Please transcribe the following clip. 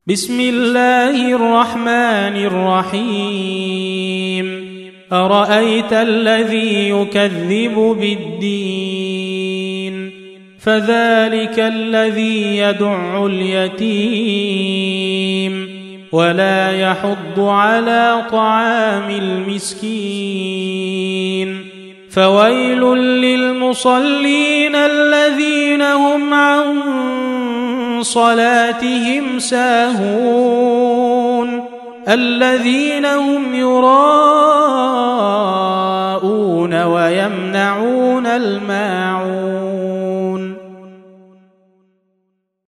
بسم الله الرحمن الرحيم أرأيت الذي يكذب بالدين فذلك الذي يدع اليتيم ولا يحض على طعام المسكين فويل للمصلين الذين هم عن صلاتهم ساهون الذين هم يراءون ويمنعون الماعون